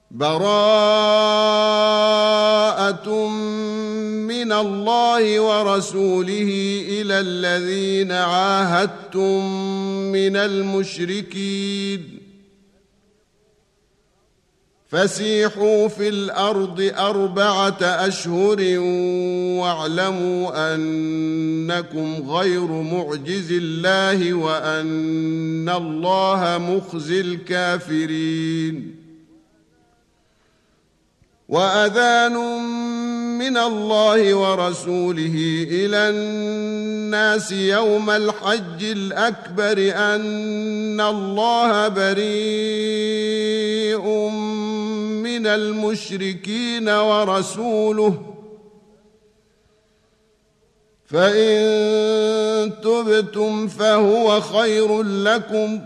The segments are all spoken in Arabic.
براءة من الله ورسوله إلى الذين عاهدتم من المشركين فسيحوا في الأرض 4 أشهر واعلموا أنكم غير معجز الله وأن الله مخزي الكافرين. وأذان من الله ورسوله إلى الناس يوم الحج الأكبر أن الله بريء من المشركين ورسوله فإن تبتم فهو خير لكم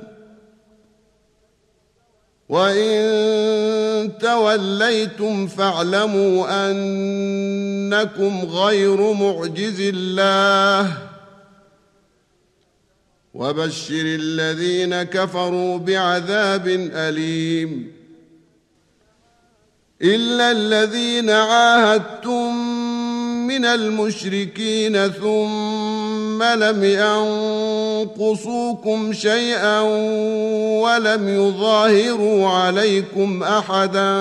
وإن توليتم فاعلموا أنكم غير معجز الله وبشر الذين كفروا بعذاب أليم. إلا الذين عاهدتم من المشركين ثم لم ينقصوكم شيئا ولم يظاهروا عليكم أحدا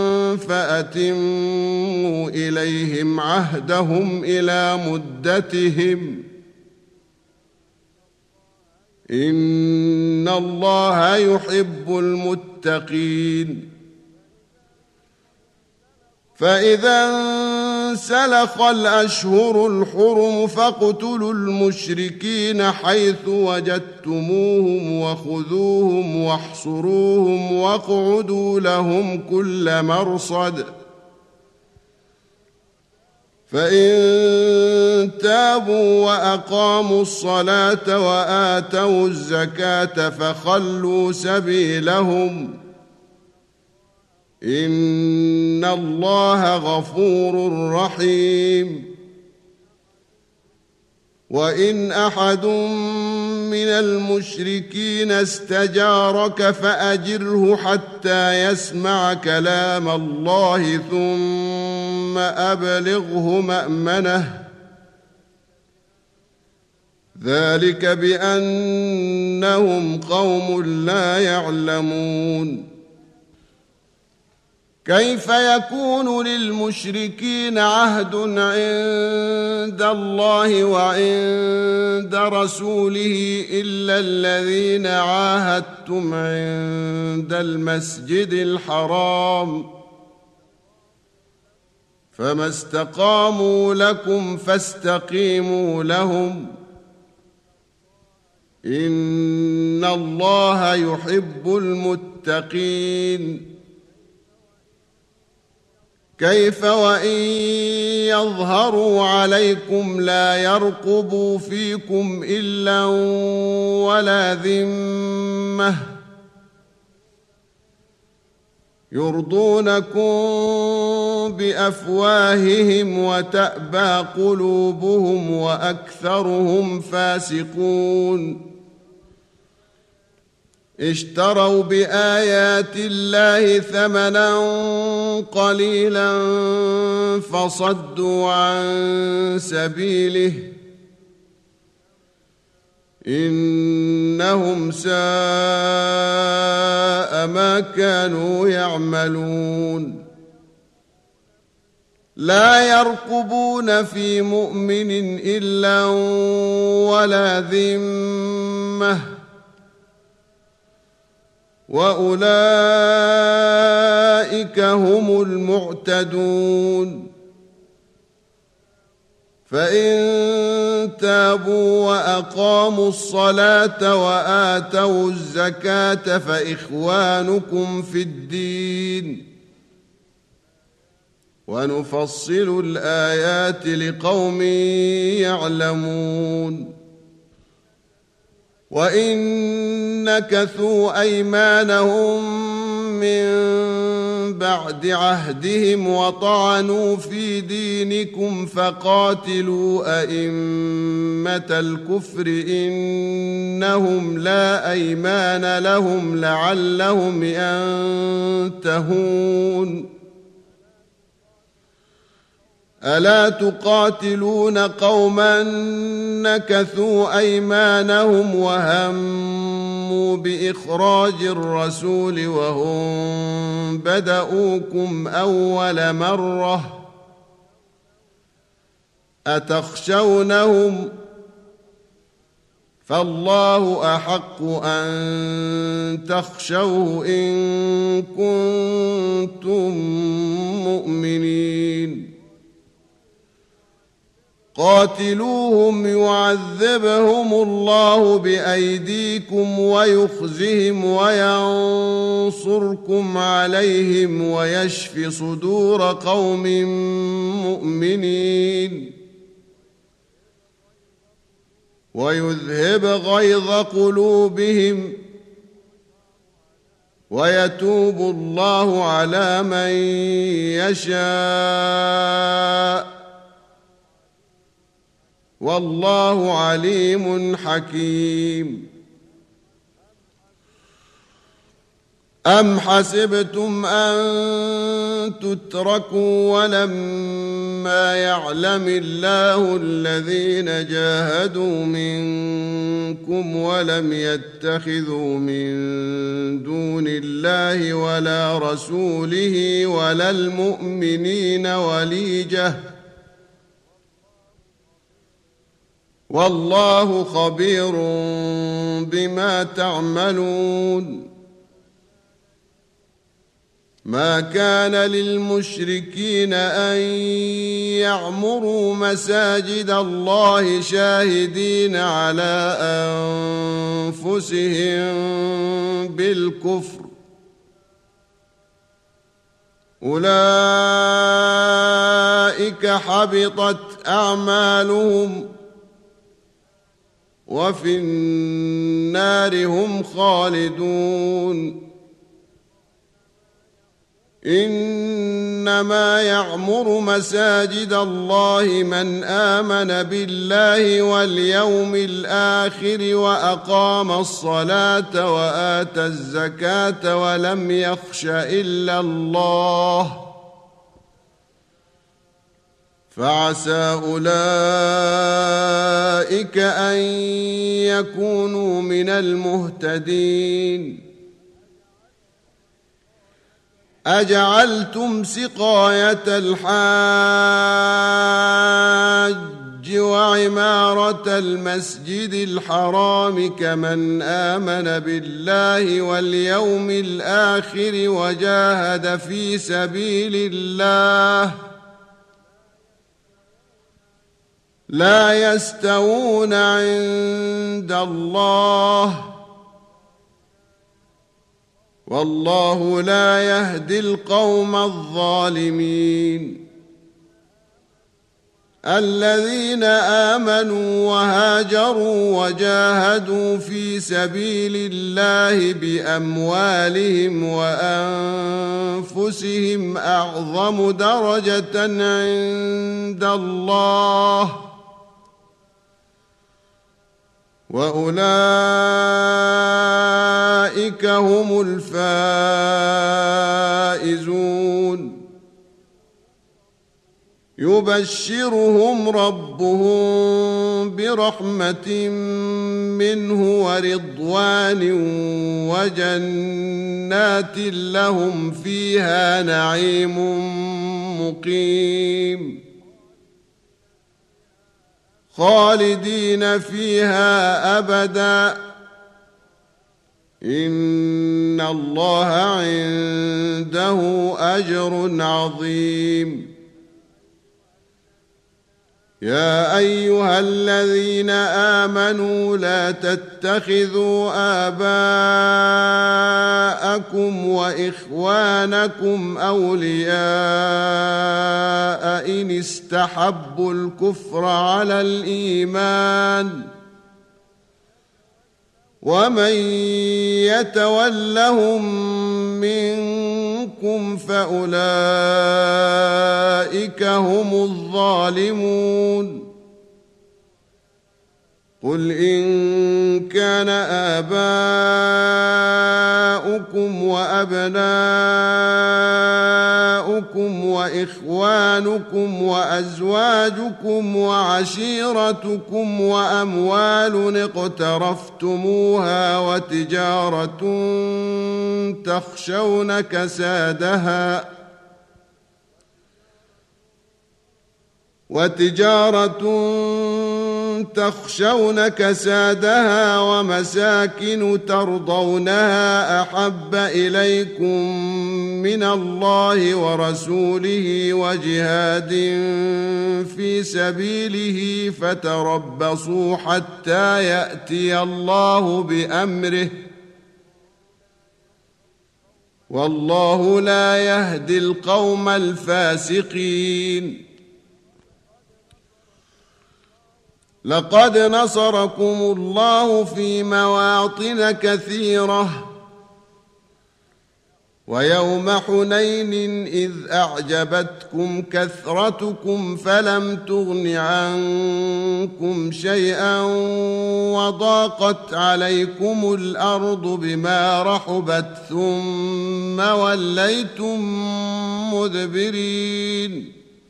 فأتموا إليهم عهدهم إلى مدتهم إن الله يحب المتقين. فإذا انسلخ الأشهر الحرم فاقتلوا المشركين حيث وجدتموهم وخذوهم واحصروهم واقعدوا لهم كل مرصد فإن تابوا وأقاموا الصلاة وآتوا الزكاة فخلوا سبيلهم إن الله غفور رحيم. وإن أحد من المشركين استجارك فأجره حتى يسمع كلام الله ثم أبلغه مأمنه ذلك بأنهم قوم لا يعلمون. كيف يكون للمشركين عهد عند الله وعند رسوله إلا الذين عاهدتم عند المسجد الحرام فما استقاموا لكم فاستقيموا لهم إن الله يحب المتقين. كيف وإن يظهروا عليكم لا يرقبوا فيكم إلا ولا ذمة يرضونكم بأفواههم وتأبى قلوبهم وأكثرهم فاسقون. اشتروا بآيات الله ثمنا قليلا فصدوا عن سبيله إنهم ساء ما كانوا يعملون. لا يرقبون في مؤمن إلا ولا ذمة وأولئك هم المعتدون. فإن تابوا وأقاموا الصلاة وآتوا الزكاة فإخوانكم في الدين ونفصل الآيات لقوم يعلمون. وإن نكثوا أيمانهم من بعد عهدهم وطعنوا في دينكم فقاتلوا أئمة الكفر إنهم لا أيمان لهم لعلهم ينتهون ألا تقاتلون قوما نكثوا أيمانهم وهموا بإخراج الرسول وهم بدؤوكم أول مرة أتخشونهم فالله أحق أن تخشوه إن كنتم مؤمنين قاتلوهم يعذبهم الله بأيديكم ويخزهم وينصركم عليهم ويشف صدور قوم مؤمنين ويذهب غيظ قلوبهم ويتوب الله على من يشاء والله عليم حكيم أم حسبتم أن تتركوا ولما يعلم الله الذين جاهدوا منكم ولم يتخذوا من دون الله ولا رسوله ولا المؤمنين وليجة والله خبير بما تعملون ما كان للمشركين أن يعمروا مساجد الله شاهدين على أنفسهم بالكفر أولئك حبطت أعمالهم وفي النار هم خالدون إنما يعمر مساجد الله من آمن بالله واليوم الآخر وأقام الصلاة وآتى الزكاة ولم يخش إلا الله فعسى أولئك أن يكونوا من المهتدين أجعلتم سقاية الحاج وعمارة المسجد الحرام كمن آمن بالله واليوم الآخر وجاهد في سبيل الله لا يستوون عند الله والله لا يهدي القوم الظالمين الذين آمنوا وهاجروا وجاهدوا في سبيل الله بأموالهم وأنفسهم أعظم درجة عند الله وأولئك هم الفائزون يبشرهم ربهم برحمة منه ورضوان وجنات لهم فيها نعيم مقيم خالدين فيها أبدا إن الله عنده أجر عظيم يا أيها الذين آمنوا لا تتخذوا آباءكم وإخوانكم أولياء إن استحبوا الكفر على الإيمان ومن يتولهم منكم يعذبكم فأولئك هم الظالمون قل إن كان آباؤكم وأبناؤكم وإخوانكم وأزواجكم وعشيرتكم وأموال اقترفتموها وتجارة تخشون كسادها ومساكن ترضونها أحب إليكم من الله ورسوله وجهاد في سبيله فتربصوا حتى يأتي الله بأمره والله لا يهدي القوم الفاسقين لقد نصركم الله في مواطن كثيرة ويوم حنين إذ أعجبتكم كثرتكم فلم تغن عنكم شيئا وضاقت عليكم الأرض بما رحبت ثم وليتم مدبرين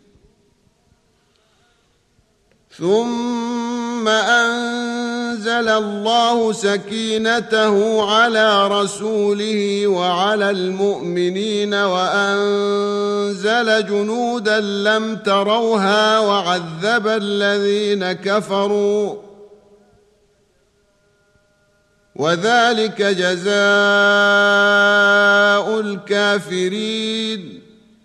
ثم أنزل الله سكينته على رسوله وعلى المؤمنين وأنزل جنودا لم تروها وعذب الذين كفروا وذلك جزاء الكافرين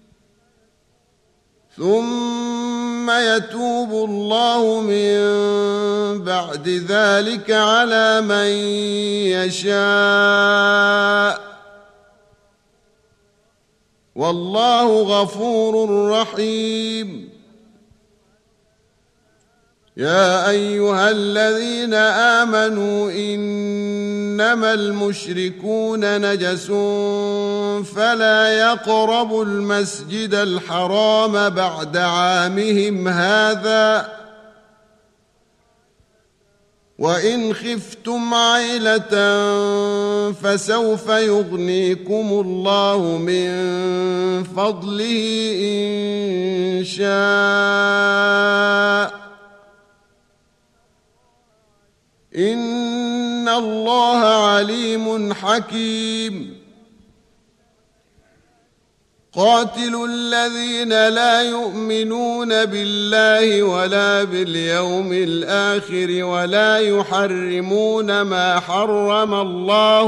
ثم يتوب الله من بعد ذلك على من يشاء والله غفور رحيم يا أيها الذين آمنوا إنما المشركون نجس فلا يقربوا المسجد الحرام بعد عامهم هذا وإن خفتم عيلة فسوف يغنيكم الله من فضله إن شاء إن الله عليم حكيم قاتلوا الذين لا يؤمنون بالله ولا باليوم الآخر ولا يحرمون ما حرم الله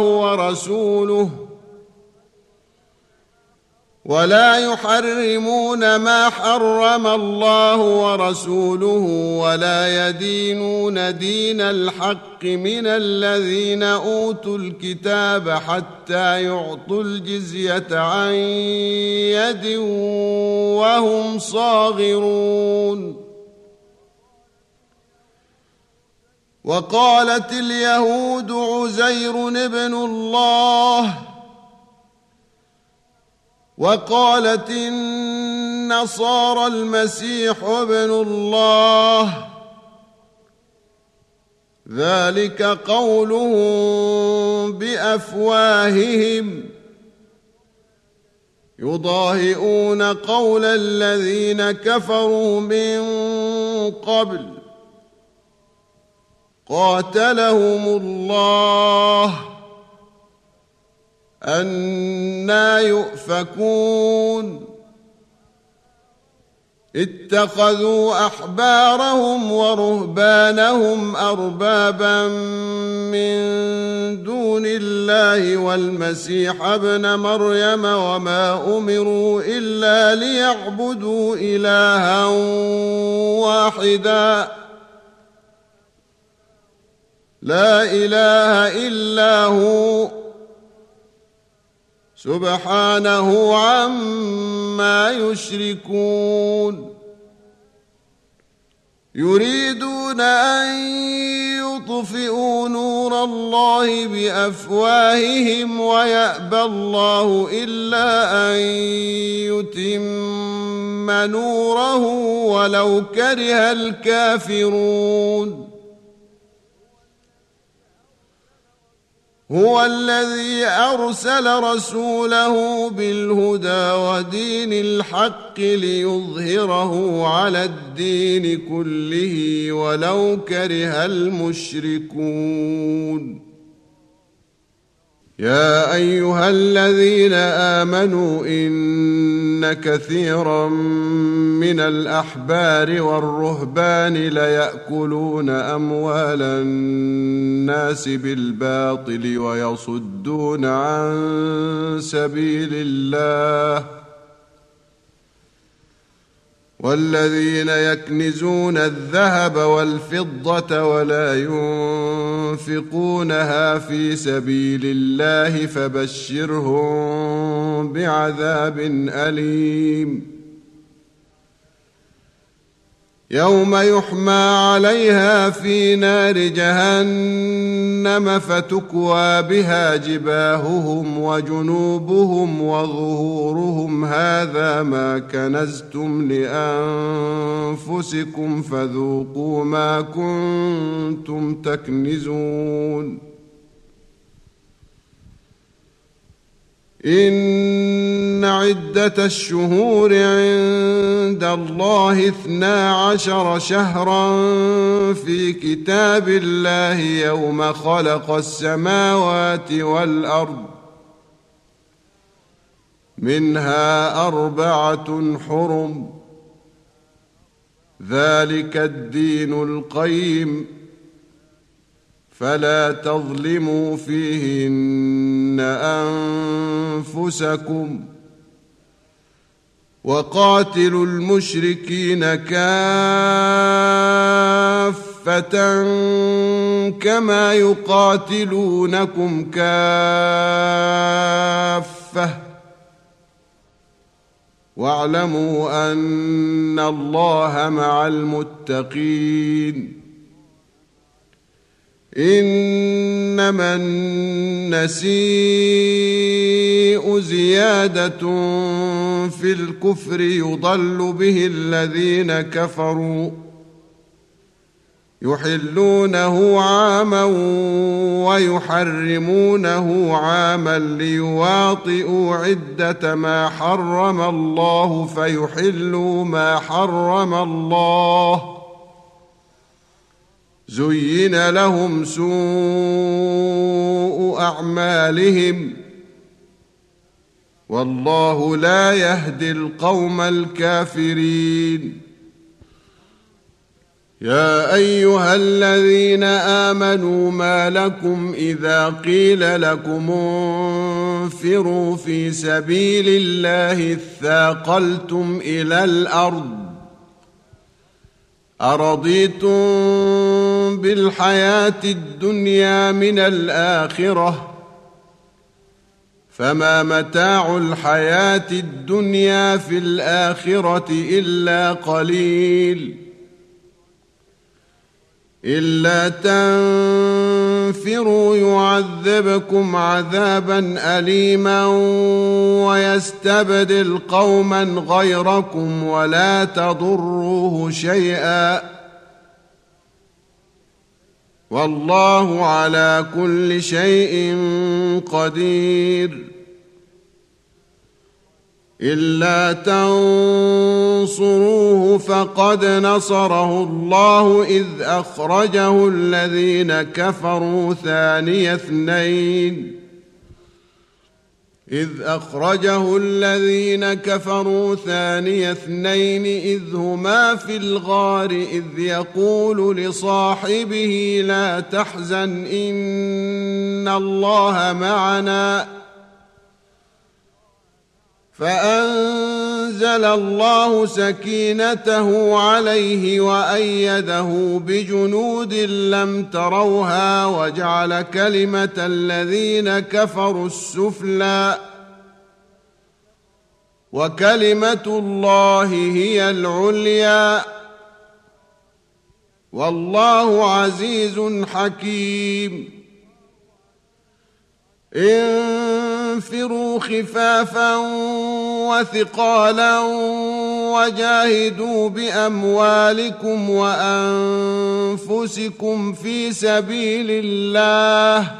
ورسوله ولا يدينون دين الحق من الذين أوتوا الكتاب حتى يعطوا الجزية عن يد وهم صاغرون وقالت اليهود عزير ابن الله وقالت النصارى المسيح ابن الله ذلك قولهم بأفواههم يضاهئون قول الذين كفروا من قبل قاتلهم الله أنى يؤفكون اتخذوا أحبارهم ورهبانهم أربابا من دون الله والمسيح ابن مريم وما أمروا إلا ليعبدوا إلها واحدا لا إله إلا هو سبحانه عما يشركون يريدون أن ليطفئوا نور الله بأفواههم ويأبى الله إلا أن يتم نوره ولو كره الكافرون. هو الذي أرسل رسوله بالهدى ودين الحق ليظهره على الدين كله ولو كره المشركون. يا أيها الذين آمنوا إن كثيرا من الأحبار والرهبان ليأكلون أموال الناس بالباطل ويصدون عن سبيل الله، والذين يكنزون الذهب والفضة ولا ينفقونها في سبيل الله فبشرهم بعذاب أليم. يوم يحمى عليها في نار جهنم فتكوى بها جباههم وجنوبهم وظهورهم هذا ما كنزتم لأنفسكم فذوقوا ما كنتم تكنزون. إن عدة الشهور عند الله 12 شهرا في كتاب الله يوم خلق السماوات والأرض، منها 4 حرم، ذلك الدين القيم، فلا تظلموا فيهن أنفسكم، وقاتلوا المشركين كافة كما يقاتلونكم كافة، واعلموا أن الله مع المتقين. إنما النسيء زيادة في الكفر يضل به الذين كفروا يحلونه عاما ويحرمونه عاما ليواطئوا عدة ما حرم الله فيحلوا ما حرم الله. زين لهم سوء أعمالهم والله لا يهدي القوم الكافرين. يا أيها الذين آمنوا ما لكم إذا قيل لكم انفروا في سبيل الله اثاقلتم إلى الأرض أرضيتم بالحياة الدنيا من الآخرة فما متاع الحياة الدنيا في الآخرة إلا قليل. إلا تنفروا يعذبكم عذابا أليما ويستبدل قوما غيركم ولا تضروه شيئا والله على كل شيء قدير. إلا تنصروه فقد نصره الله إذ أخرجه الذين كفروا ثاني اثنين إذ هما في الغار إذ يقول لصاحبه لا تحزن إن الله معنا فأنزل الله سكينته عليه وأيده بجنود لم تروها وجعل كلمة الذين كفروا السفلى وكلمة الله هي العليا والله عزيز حكيم. انفروا خفافا وثقالا وجاهدوا بأموالكم وأنفسكم في سبيل الله،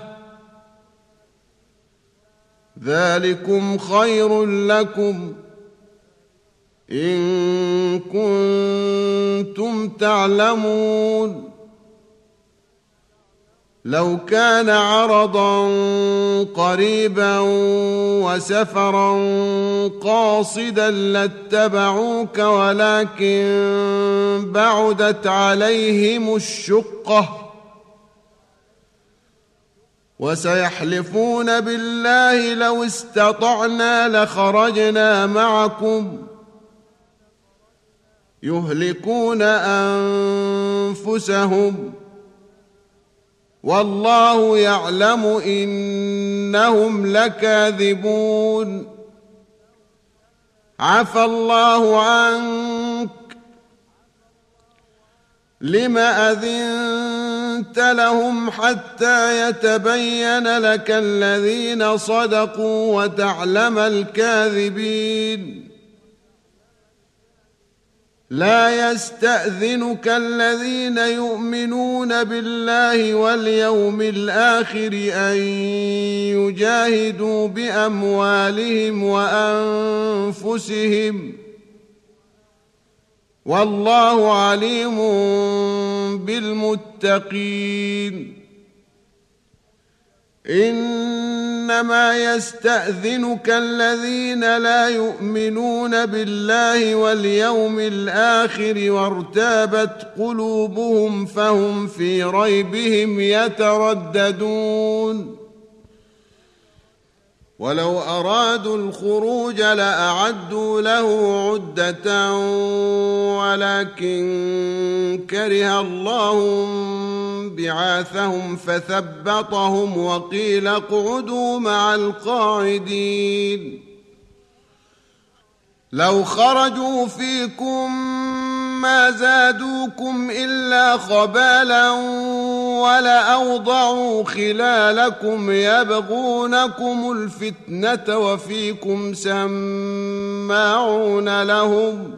ذلكم خير لكم إن كنتم تعلمون. لو كان عرضا قريبا وسفرا قاصدا لاتبعوك ولكن بعدت عليهم الشقة، وسيحلفون بالله لو استطعنا لخرجنا معكم يهلكون أنفسهم والله يعلم إنهم لكاذبون. عفى الله عنك لم أذنت لهم حتى يتبين لك الذين صدقوا وتعلم الكاذبين. لا يستأذنك الذين يؤمنون بالله واليوم الآخر أن يجاهدوا بأموالهم وأنفسهم والله عليم بالمتقين. إنما يستأذنك الذين لا يؤمنون بالله واليوم الآخر وارتابت قلوبهم فهم في ريبهم يترددون. ولو أرادوا الخروج لأعدوا له عدة ولكن كره الله بعاثهم فثبطهم وقيل اقعدوا مع القاعدين. لو خرجوا فيكم ما زادوكم إلا خبالا ولأوضعوا خلالكم يبغونكم الفتنة وفيكم سماعون لهم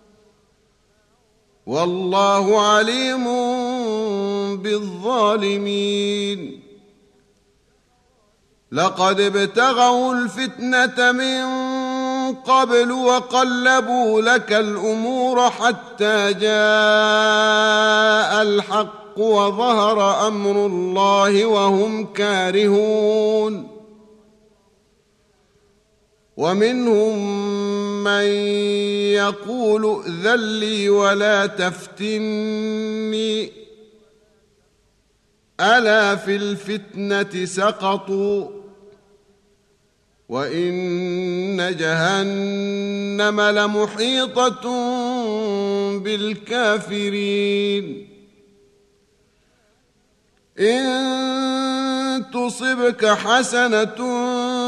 والله عليم بالظالمين. لقد ابتغوا الفتنة من قبل وقلبوا لك الأمور حتى جاء الحق وظهر أمر الله وهم كارهون. ومنهم من يقول ائذن لي ولا تفتني ألا في الفتنة سقطوا وإن جهنم لمحيطة بالكافرين. إن تصبك حسنة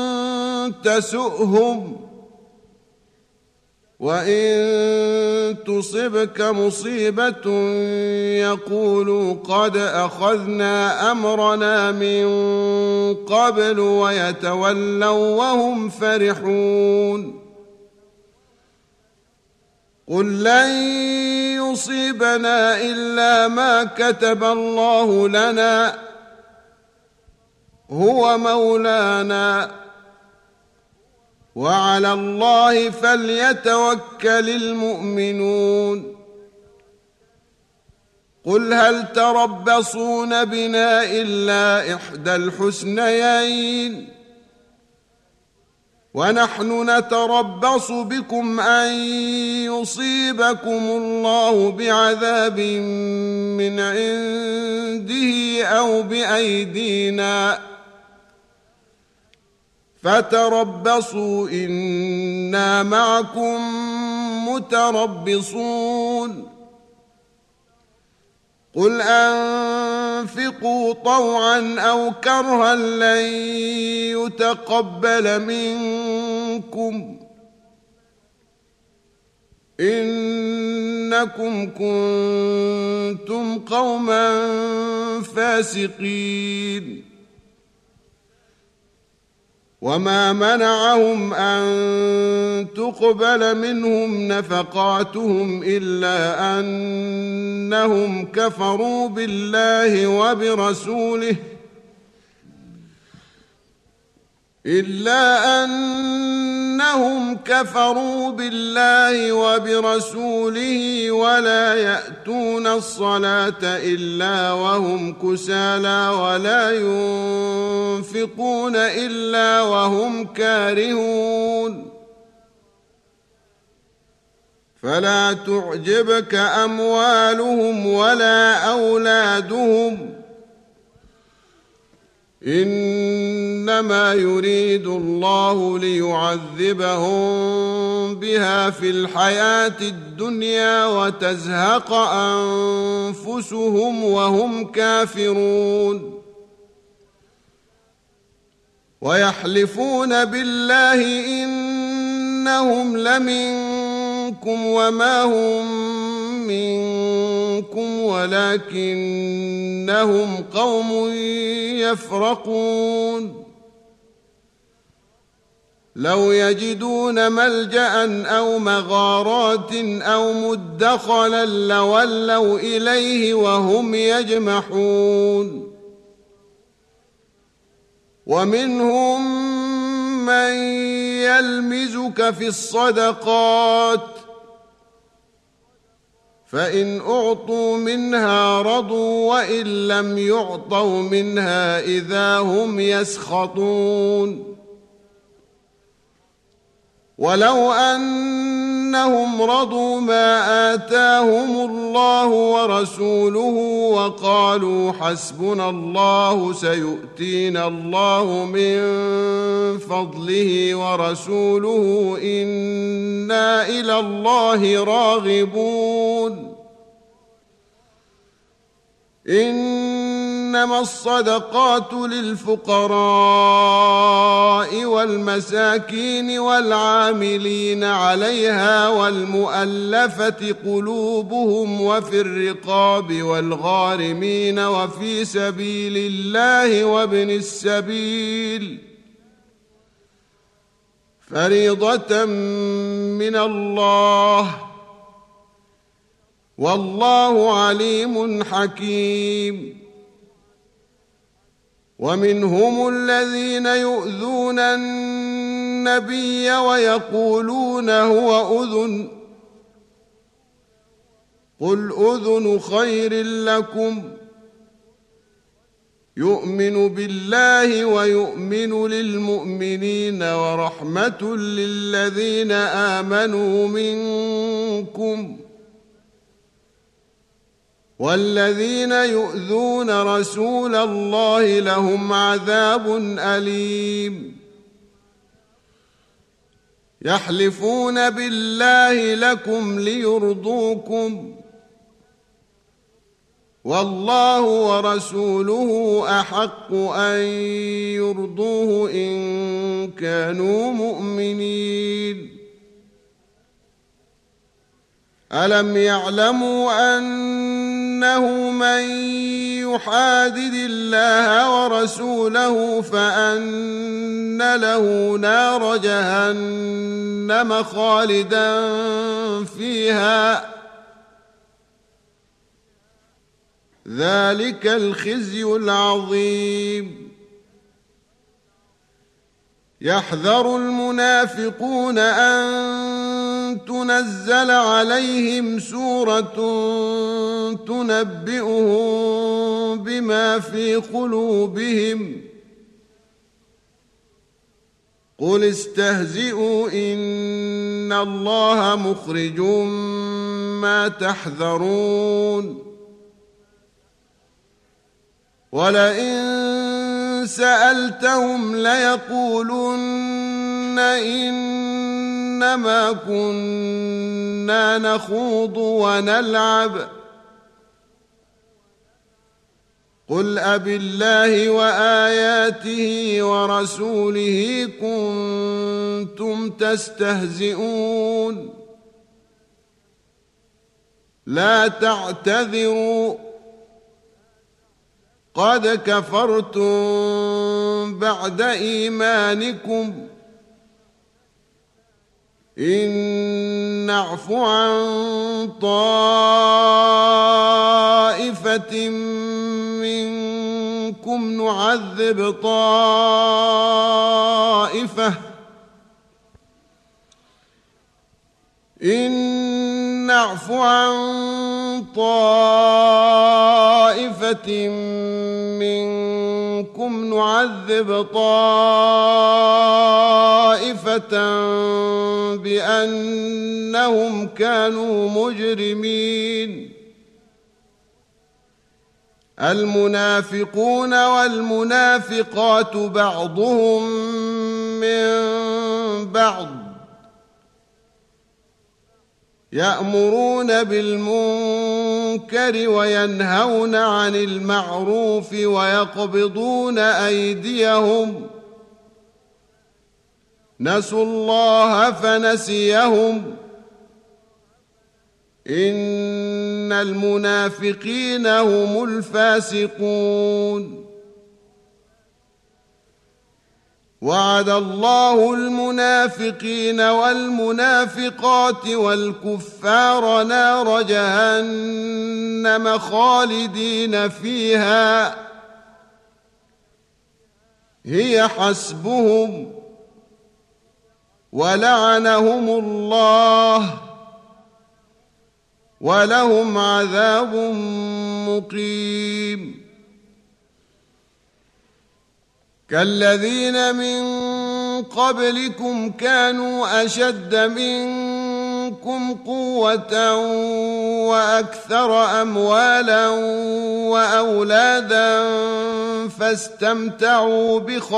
تسؤهم وإن تصبك مصيبة يقولوا قد أخذنا أمرنا من قبل ويتولوا وهم فرحون. قل لن يصيبنا إلا ما كتب الله لنا هو مولانا وعلى الله فليتوكل المؤمنون. قل هل تربصون بنا إلا إحدى الحسنيين ونحن نتربص بكم أن يصيبكم الله بعذاب من عنده أو بأيدينا فتربصوا إنا معكم متربصون. قل أنفقوا طوعا أو كرها لن يتقبل منكم إنكم كنتم قوما فاسقين وما منعهم أن تقبل منهم نفقاتهم إلا أنهم كفروا بالله وبرسوله ولا يأتون الصلاة إلا وهم كسالى ولا ينفقون إلا وهم كارهون فلا تعجبك أموالهم ولا أولادهم إنما يريد الله ليعذبهم بها في الحياة الدنيا وتزهق أنفسهم وهم كافرون ويحلفون بالله إنهم لمنكم وما هم منكم ولكنهم قوم يفرقون لو يجدون ملجأ أو مغارات أو مدخلا لولوا إليه وهم يجمحون ومنهم من يلمزك في الصدقات فإن أعطوا منها رضوا وإن لم يعطوا منها إذا هم يسخطون ولو أنهم رضوا ما آتاهم الله ورسوله وقالوا حسبنا الله سيؤتينا الله من فضله ورسوله إنا إلى الله راغبون إنما الصدقات للفقراء والمساكين والعاملين عليها والمؤلفة قلوبهم وفي الرقاب والغارمين وفي سبيل الله وابن السبيل فريضة من الله والله عليم حكيم ومنهم الذين يؤذون النبي ويقولون هو أذن قل أذن خير لكم يؤمن بالله ويؤمن للمؤمنين ورحمة للذين آمنوا منكم والذين يؤذون رسول الله لهم عذاب أليم يحلفون بالله لكم ليرضوكم والله ورسوله أحق أن يرضوه إن كانوا مؤمنين ألم يعلموا أنه من يحادد الله ورسوله فأن له نار جهنم خالدا فيها ذلك الخزي العظيم يحذر المنافقون أن تنزل عليهم سورة تنبئهم بما في قلوبهم قل استهزئوا إن الله مخرج ما تحذرون ولئن سألتهم ليقولن إنما كنا نخوض ونلعب قل أبالله وآياته ورسوله كنتم تستهزئون لا تعتذروا قد كفرتم بعد إيمانكم إن نعف عن طائفة منكم نعذب طائفة إن نعف عن طائفة منكم نعذب طائفة بأنهم كانوا مجرمين المنافقون والمنافقات بعضهم من بعض يأمرون بالمنكر وينهون عن المعروف ويقبضون أيديهم نسوا الله فنسيهم إن المنافقين هم الفاسقون وعد الله المنافقين والمنافقات والكفار نار جهنم خالدين فيها هي حسبهم ولعنهم الله ولهم عذاب مقيم كالذين من قبلكم كانوا أشد منكم قوة وأكثر أموالا وأولادا فاستمتعوا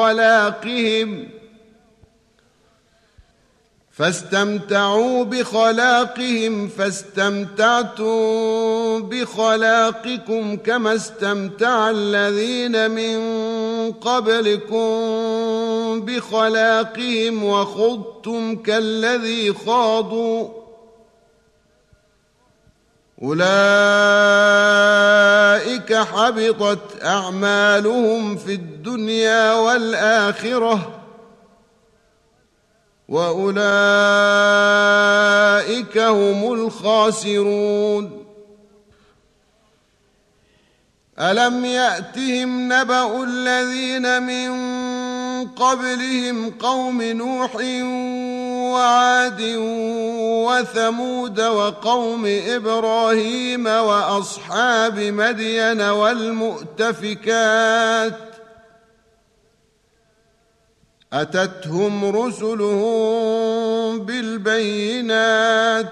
بخلاقهم فاستمتعتم بخلاقكم كما استمتع الذين من قبلكم بخلاقهم وخضتم كالذي خاضوا أولئك حبطت أعمالهم في الدنيا والآخرة وأولئك هم الخاسرون ألم يأتهم نبأ الذين من قبلهم قوم نوح وعاد وثمود وقوم إبراهيم وأصحاب مدين والمؤتفكات أتتهم رسلهم بالبينات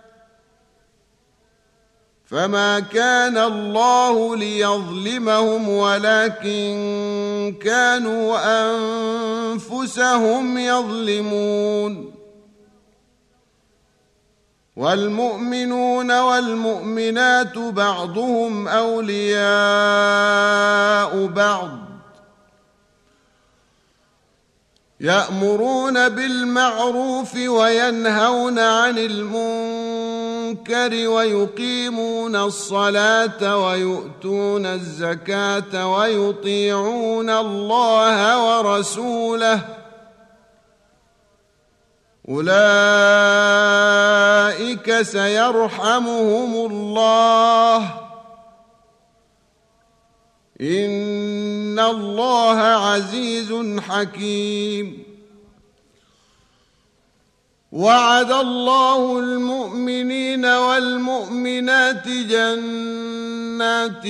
فما كان الله ليظلمهم ولكن كانوا أنفسهم يظلمون والمؤمنون والمؤمنات بعضهم أولياء بعض يأمرون بالمعروف وينهون عن المنكر ويقيمون الصلاة ويؤتون الزكاة ويطيعون الله ورسوله أولئك سيرحمهم الله إن الله عزيز حكيم وعد الله المؤمنين والمؤمنات جنات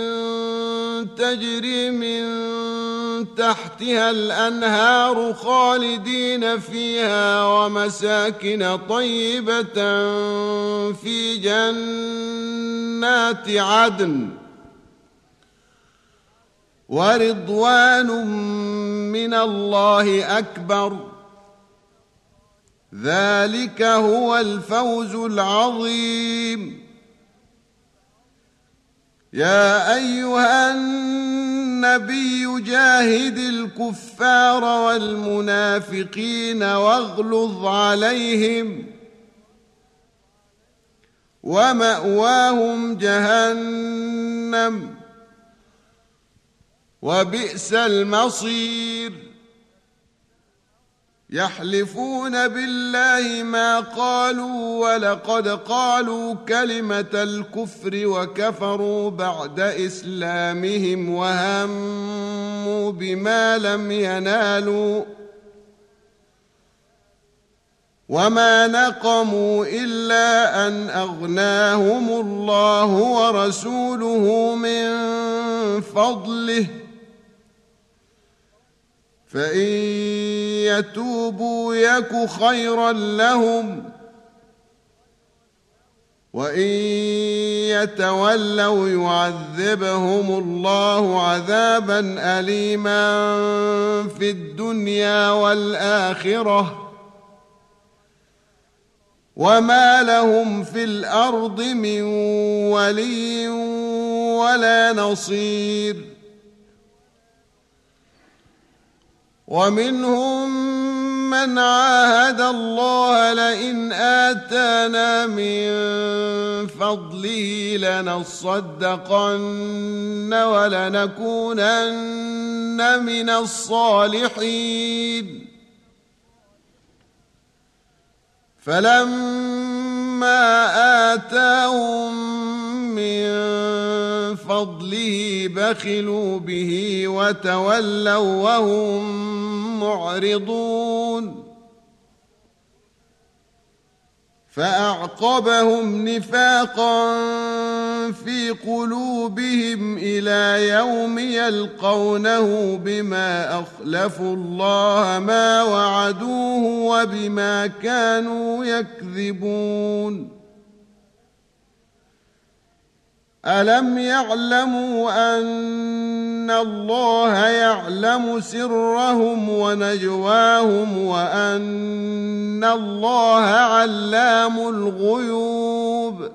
تجري من تحتها الأنهار خالدين فيها ومساكن طيبة في جنات عدن ورضوان من الله أكبر ذلك هو الفوز العظيم يا أيها النبي جاهد الكفار والمنافقين واغلظ عليهم ومأواهم جهنم وبئس المصير يحلفون بالله ما قالوا ولقد قالوا كلمة الكفر وكفروا بعد إسلامهم وهموا بما لم ينالوا وما نقموا إلا أن أغناهم الله ورسوله من فضله فإن يتوبوا يك خيرا لهم وإن يتولوا يعذبهم الله عذابا أليما في الدنيا والآخرة وما لهم في الأرض من ولي ولا نصير ومنهم من عاهد الله لئن آتانا من فضله لنصدقن ولنكونن من الصالحين فلما آتاهم من فضله بخلوا به وتولوا وهم معرضون فأعقبهم نفاقا في قلوبهم إلى يوم يلقونه بما أخلفوا الله ما وعدوه وبما كانوا يكذبون ألم يعلموا أن الله يعلم سرهم ونجواهم وأن الله علام الغيوب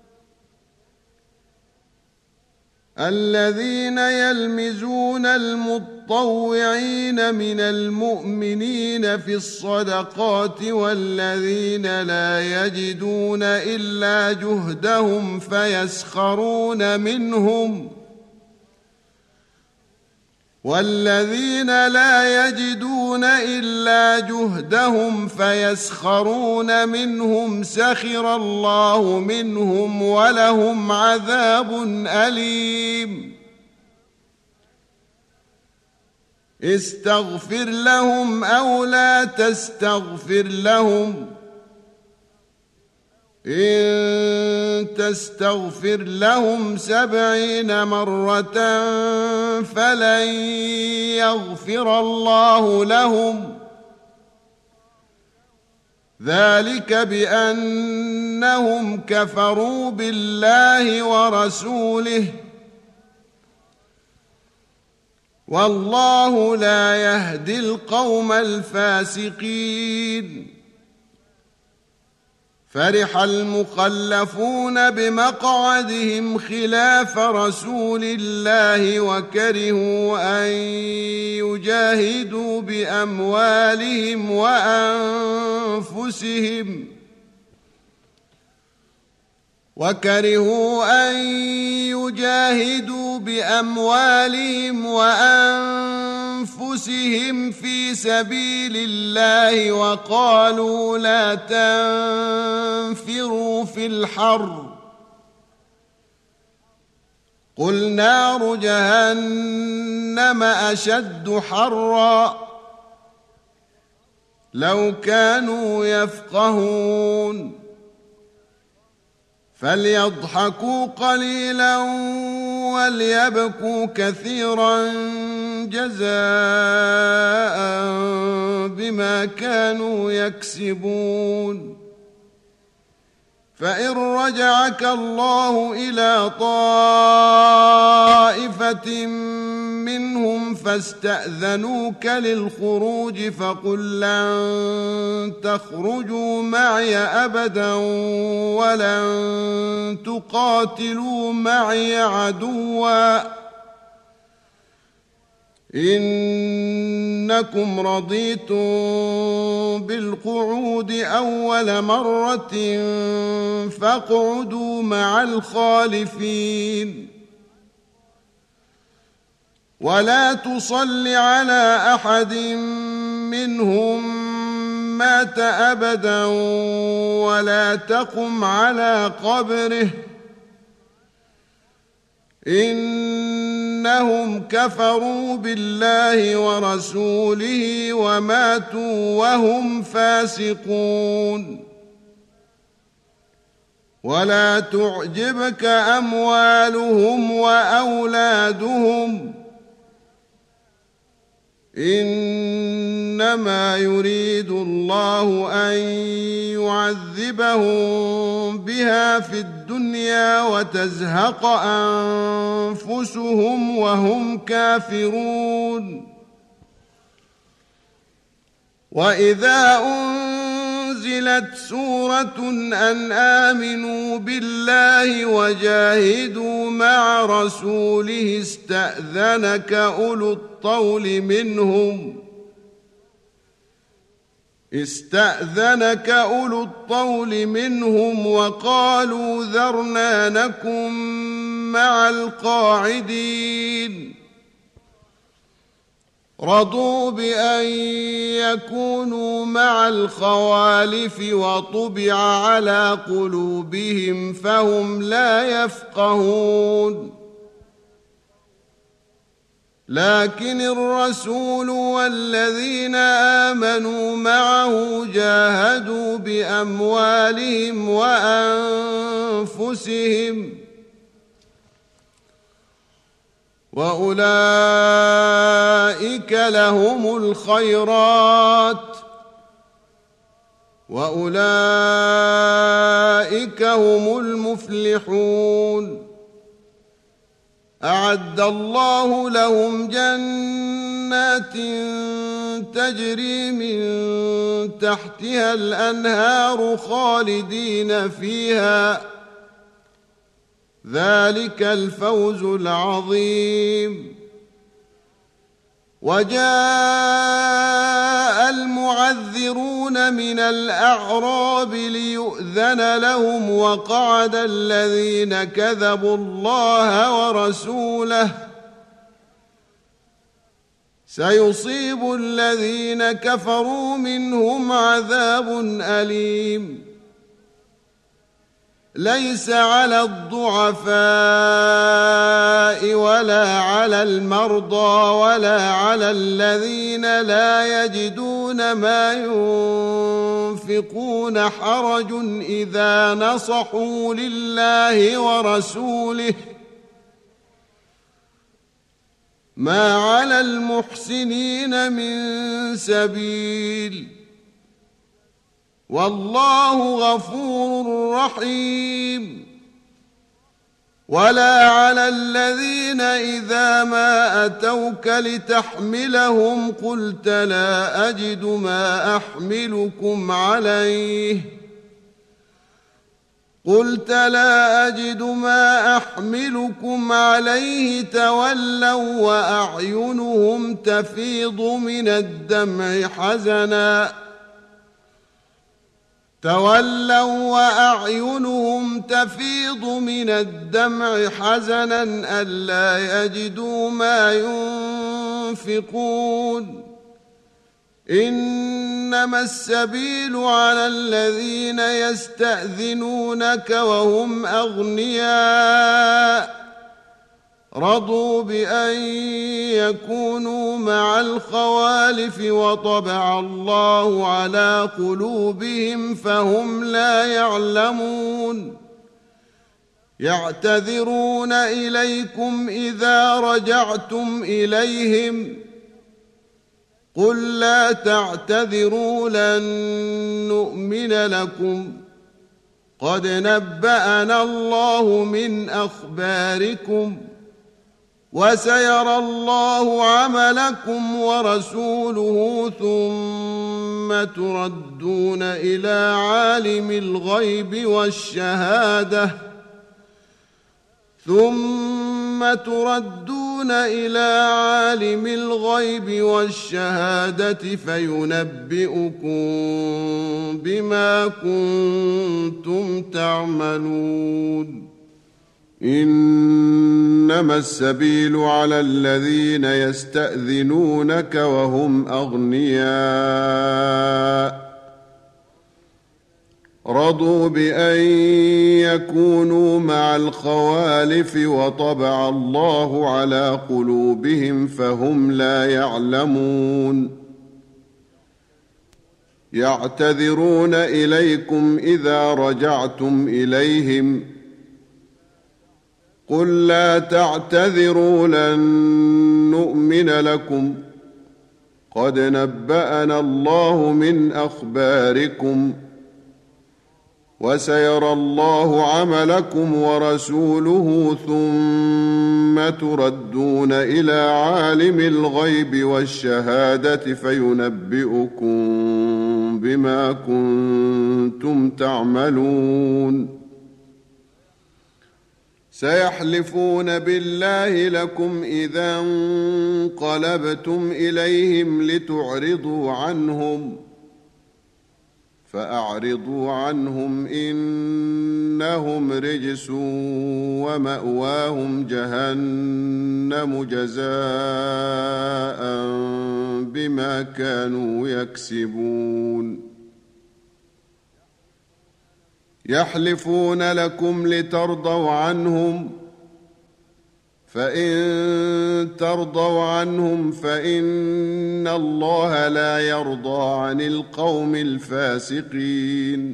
الذين يلمزون المطوعين من المؤمنين في الصدقات والذين لا يجدون إلا جهدهم فيسخرون منهم سخر الله منهم ولهم عذاب أليم استغفر لهم أو لا تستغفر لهم إن تستغفر لهم 70 مرة فلن يغفر الله لهم ذلك بأنهم كفروا بالله ورسوله والله لا يهدي القوم الفاسقين فرح المخلفون بمقعدهم خلاف رسول الله وكرهوا أن يجاهدوا بأموالهم وأنفسهم في سبيل الله وقالوا لا تنفروا في الحر قل نار جهنم أشد حرا لو كانوا يفقهون فليضحكوا قليلا وليبكوا كثيرا جزاء بما كانوا يكسبون فإن رجعك الله إلى طائفة منهم فاستأذنوك للخروج فقل لن تخرجوا معي أبدا ولن تقاتلوا معي عدوا إنكم رضيتم بالقعود أول مرة فاقعدوا مع الخالفين ولا تصل على أحد منهم مات أبدا ولا تقم على قبره إنهم كفروا بالله ورسوله وماتوا وهم فاسقون ولا تعجبك أموالهم وأولادهم إنما يريد الله أن يعذبهم بها في الدنيا وتزهق أنفسهم وهم كافرون وإذا أنزلت سورة أن آمنوا بالله وجاهدوا مع رسوله استأذنك أولو الطول منهم وقالوا ذرنا نكن مع القاعدين رضوا بأن يكونوا مع الخوالف وطبع على قلوبهم فهم لا يفقهون لكن الرسول والذين آمنوا معه جاهدوا بأموالهم وأنفسهم وأولئك لهم الخيرات وأولئك هم المفلحون أعد الله لهم جنات تجري من تحتها الأنهار خالدين فيها ذلك الفوز العظيم وجاء المعذرون من الأعراب ليؤذن لهم وقعد الذين كذبوا الله ورسوله سيصيب الذين كفروا منهم عذاب أليم ليس على الضعفاء ولا على المرضى ولا على الذين لا يجدون ما ينفقون حرج إذا نصحوا لله ورسوله ما على المحسنين من سبيل والله غفور رحيم ولا على الذين إذا ما أتوك لتحملهم قلت لا أجد ما أحملكم عليه تولوا وأعينهم تفيض من الدمع حزنا ألا يجدوا ما ينفقون إنما السبيل على الذين يستأذنونك وهم أغنياء رضوا بأن يكونوا مع الخوالف وطبع الله على قلوبهم فهم لا يعلمون يعتذرون إليكم إذا رجعتم إليهم قل لا تعتذروا لن نؤمن لكم قد نبأنا الله من أخباركم وسيرى الله عملكم ورسوله ثم تردون إلى عالم الغيب والشهادة تردون إلى عالم الغيب والشهادة فينبئكم بما كنتم تعملون. إنما السبيل على الذين يستأذنونك وهم أغنياء رضوا بأن يكونوا مع الخوالف وطبع الله على قلوبهم فهم لا يعلمون. يعتذرون إليكم إذا رجعتم إليهم قل لا تعتذروا لن نؤمن لكم قد نبأنا الله من أخباركم وسيرى الله عملكم ورسوله ثم تردون إلى عالم الغيب والشهادة فينبئكم بما كنتم تعملون. سيحلفون بالله لكم إذا انقلبتم إليهم لتعرضوا عنهم فأعرضوا عنهم إنهم رجس ومأواهم جهنم جزاء بما كانوا يكسبون. يحلفون لكم لترضوا عنهم فإن ترضوا عنهم فإن الله لا يرضى عن القوم الفاسقين.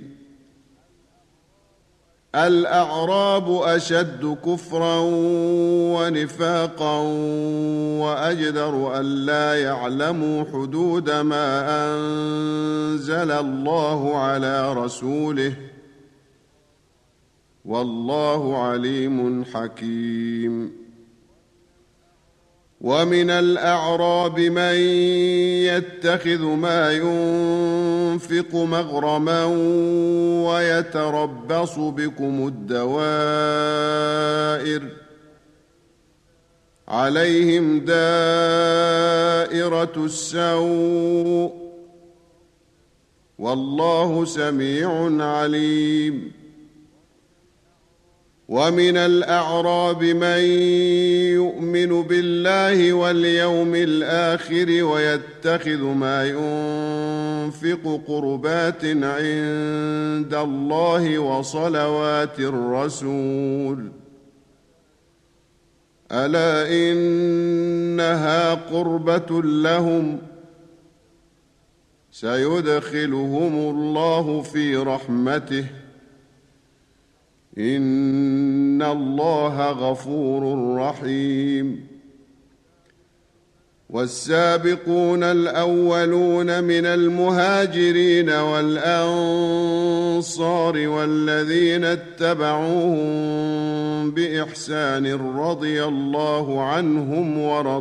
الأعراب أشد كفرا ونفاقا وأجدر ألا يعلموا حدود ما أنزل الله على رسوله والله عليم حكيم. ومن الأعراب من يتخذ ما ينفق مغرما ويتربص بكم الدوائر عليهم دائرة السوء والله سميع عليم. ومن الأعراب من يؤمن بالله واليوم الآخر ويتخذ ما ينفق قربات عند الله وصلوات الرسول ألا إنها قربة لهم سيدخلهم الله في رحمته إن الله غفور رحيم. والسابقون الأولون من المهاجرين والأنصار والذين اتبعوهم بإحسان رضي الله عنهم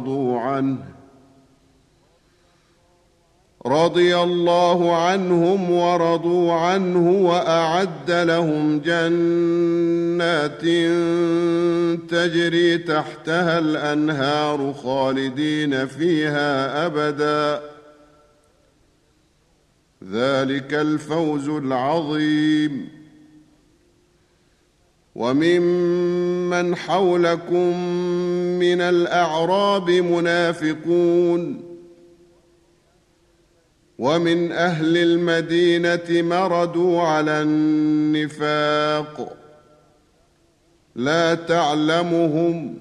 ورضوا عنه وأعد لهم جنات تجري تحتها الأنهار خالدين فيها أبدا ذلك الفوز العظيم. وممن حولكم من الأعراب منافقون ومن أهل المدينة مردوا على النفاق لا تعلمهم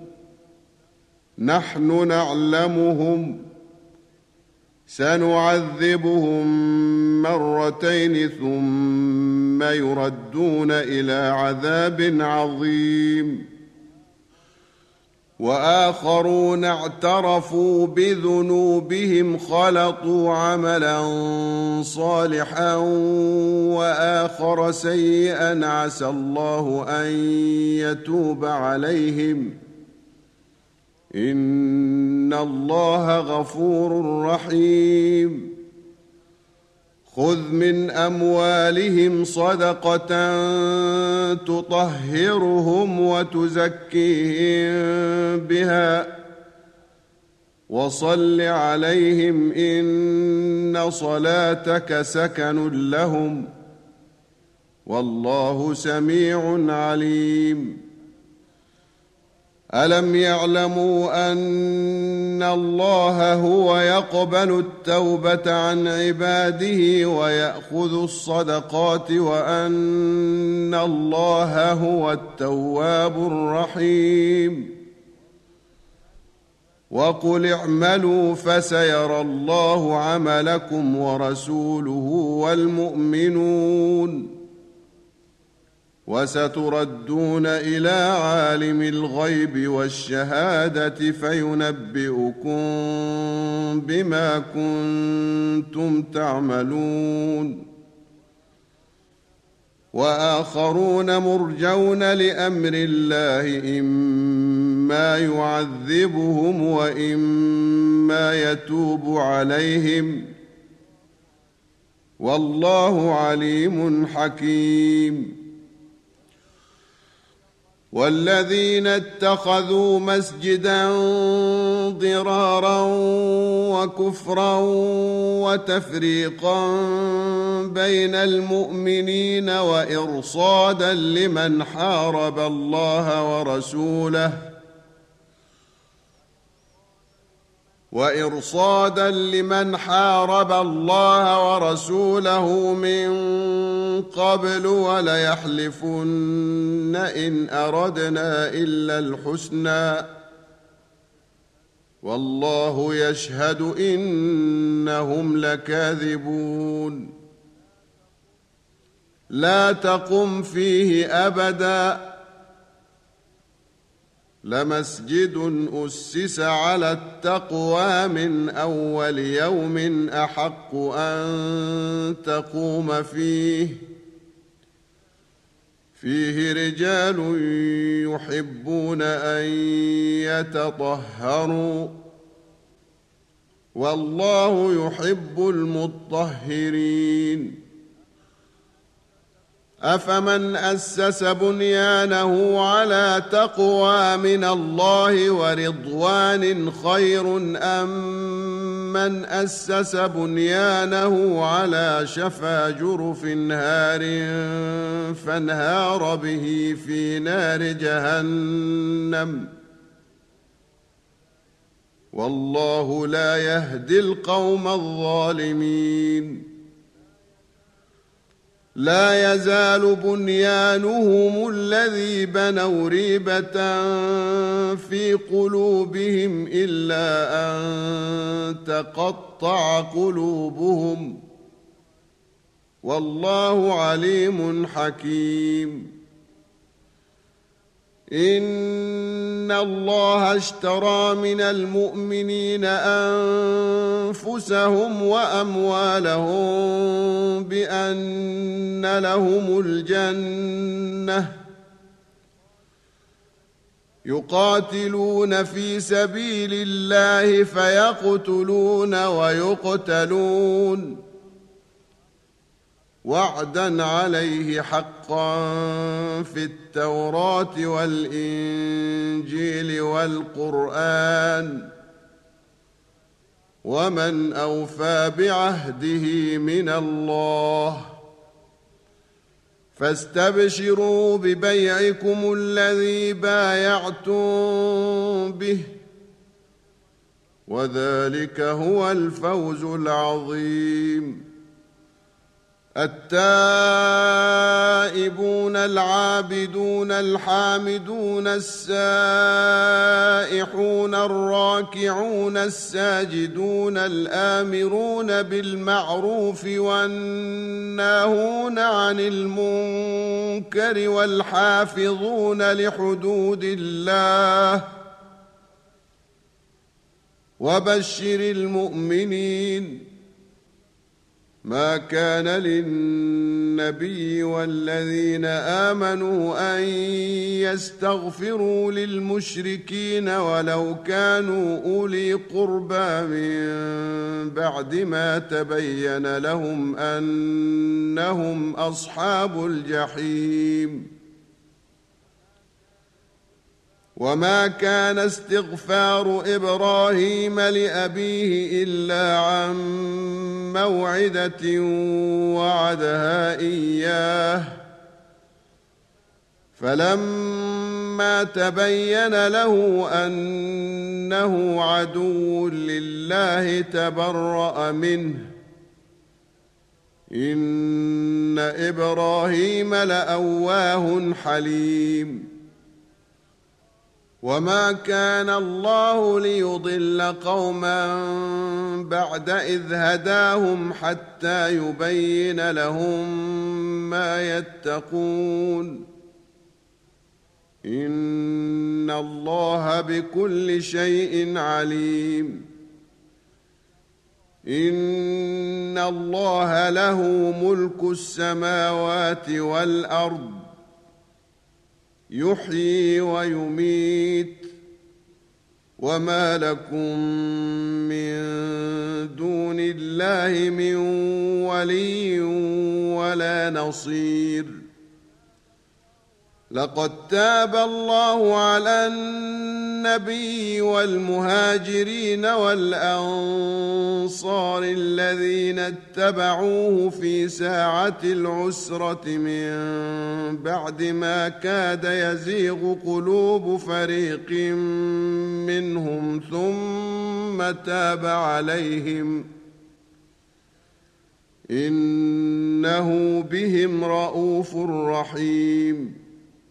نحن نعلمهم سنعذبهم مرتين ثم يردون إلى عذاب عظيم. وآخرون اعترفوا بذنوبهم خلطوا عملا صالحا وآخر سيئا عسى الله أن يتوب عليهم إن الله غفور رحيم. خذ من أموالهم صدقة تطهرهم وتزكيهم بها وصل عليهم إن صلاتك سكن لهم والله سميع عليم. ألم يعلموا أن الله هو يقبل التوبة عن عباده ويأخذ الصدقات وأن الله هو التواب الرحيم. وقل اعملوا فسيرى الله عملكم ورسوله والمؤمنون وستردون إلى عالم الغيب والشهادة فينبئكم بما كنتم تعملون. وآخرون مرجون لأمر الله إما يعذبهم وإما يتوب عليهم والله عليم حكيم. والذين اتخذوا مسجدا ضرارا وكفرا وتفريقا بين المؤمنين وإرصادا لمن حارب الله ورسوله من قبل وليحلفن إن أردنا إلا الحسنى والله يشهد إنهم لكاذبون. لا تقم فيه أبدا لمسجد أسس على التقوى من أول يوم أحق أن تقوم فيه رجال يحبون أن يتطهروا والله يحب المطهرين. أفمن أسس بنيانه على تقوى من الله ورضوان خير أم من أسس بنيانه على شفا جرف هار فانهار به في نار جهنم والله لا يهدي القوم الظالمين. لا يزال بنيانهم الذي بنوا ريبة في قلوبهم إلا أن تقطع قلوبهم والله عليم حكيم. إن الله اشترى من المؤمنين أنفسهم وأموالهم بأن لهم الجنة يقاتلون في سبيل الله فيقتلون ويقتلون وعدا عليه حقا في التوراة والإنجيل والقرآن ومن أوفى بعهده من الله فاستبشروا ببيعكم الذي بايعتم به وذلك هو الفوز العظيم. التائبون العابدون الحامدون السائحون الراكعون الساجدون الآمرون بالمعروف والناهون عن المنكر والحافظون لحدود الله وبشر المؤمنين. ما كان للنبي والذين آمنوا أن يستغفروا للمشركين ولو كانوا أولي قربى من بعد ما تبين لهم أنهم أصحاب الجحيم. وما كان استغفار إبراهيم لأبيه إلا عن موعدة وعدها إياه فلما تبين له أنه عدو لله تبرأ منه إن إبراهيم لأواه حليم وما كان الله ليضل قوما بعد إذ هداهم حتى يبين لهم ما يتقون إن الله بكل شيء عليم إن الله له ملك السماوات والأرض يحيي ويميت وما لكم من دون الله من ولي ولا نصير لقد تاب الله على النبي والمهاجرين والأنصار الذين اتبعوه في ساعة العسرة من بعد ما كاد يزيغ قلوب فريق منهم ثم تاب عليهم إنه بهم رءوف رحيم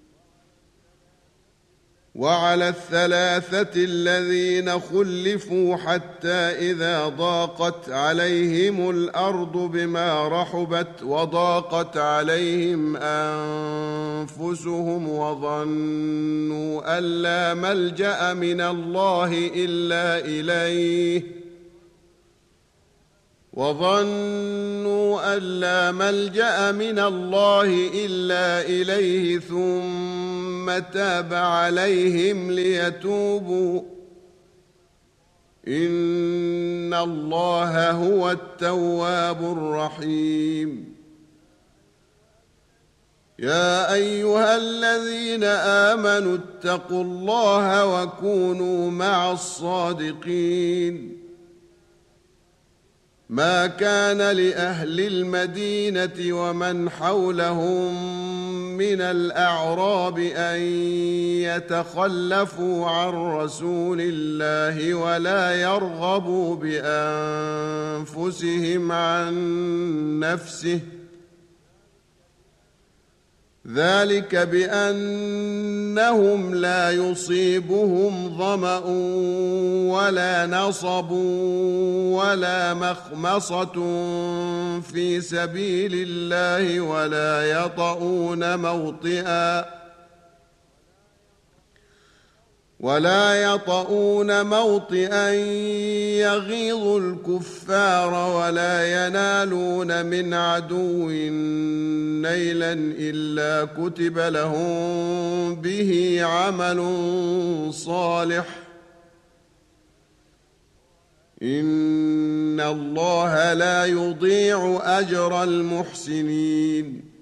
وعلى الثلاثة الذين خلفوا حتى إذا ضاقت عليهم الأرض بما رحبت وضاقت عليهم أنفسهم وظنوا أن لا ملجأ من الله إلا إليه ثم تاب عليهم ليتوبوا إن الله هو التواب الرحيم يا أيها الذين آمنوا اتقوا الله وكونوا مع الصادقين ما كان لأهل المدينة ومن حولهم من الأعراب أن يتخلفوا عن رسول الله ولا يرغبوا بأنفسهم عن نفسه ذلك بأنهم لا يصيبهم ظمأ ولا نصب ولا مخمصة في سبيل الله ولا يطؤون موطئا يغيظ الكفار ولا ينالون من عدو نيلا إلا كتب لهم به عمل صالح إن الله لا يضيع أجر المحسنين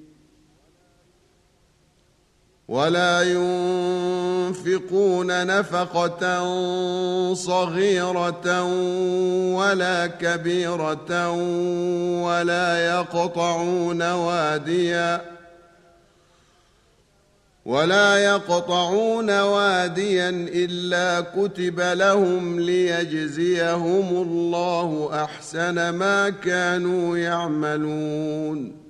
ولا ينفقون نفقة صغيرة ولا كبيرة ولا يقطعون واديا إلا كتب لهم ليجزيهم الله أحسن ما كانوا يعملون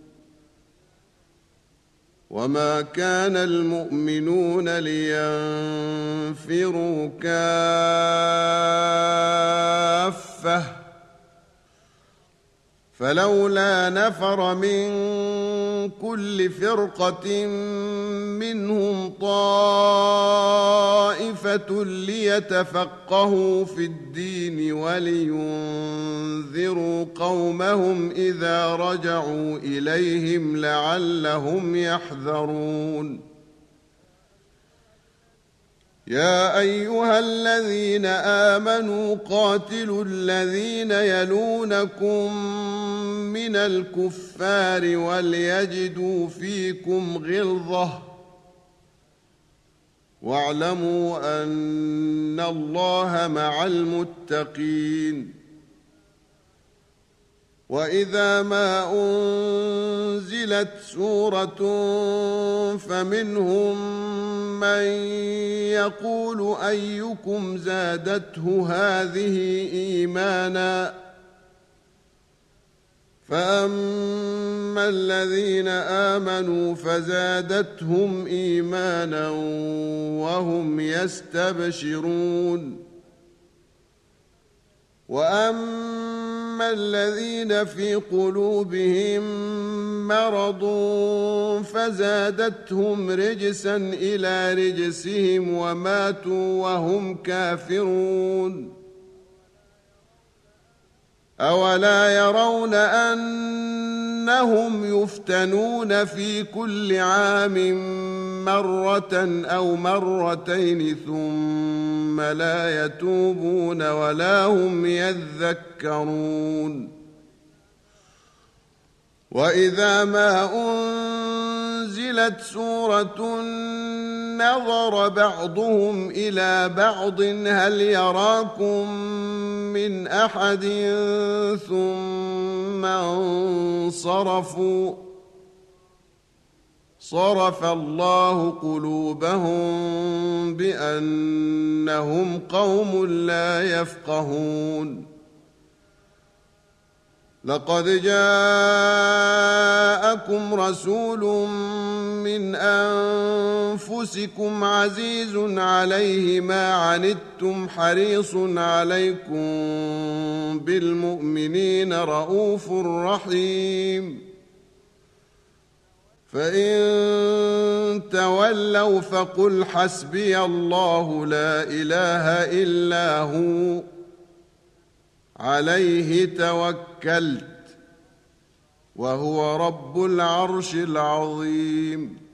وما كان المؤمنون لينفروا كافة فلولا نفر من كل فرقة منهم طائفة ليتفقهوا في الدين ولينذروا قومهم إذا رجعوا إليهم لعلهم يحذرون يا أيها الذين آمنوا قاتلوا الذين يلونكم من الكفار وليجدوا فيكم غلظة واعلموا أن الله مع المتقين. وإذا ما أنزلت سورة فمنهم من يقول أيكم زادته هذه إيمانا فأما الذين آمنوا فزادتهم إيمانا وهم يستبشرون. وأما الذين في قلوبهم مرض فزادتهم رجسا إلى رجسهم وماتوا وهم كافرون. أولا يرون أنهم يفتنون في كل عام مرة أو مرتين ثم لا يتوبون ولا هم يذكرون. وإذا ما أنزلت سورة نظر بعضهم إلى بعض هل يراكم من أحد ثم انصرفوا صرف الله قلوبهم بأنهم قوم لا يفقهون. لقد جاءكم رسول من أنفسكم عزيز عليه ما عنتم حريص عليكم بالمؤمنين رؤوف رحيم. فإن تولوا فقل حسبي الله لا إله إلا هو عليه توكلت وهو رب العرش العظيم.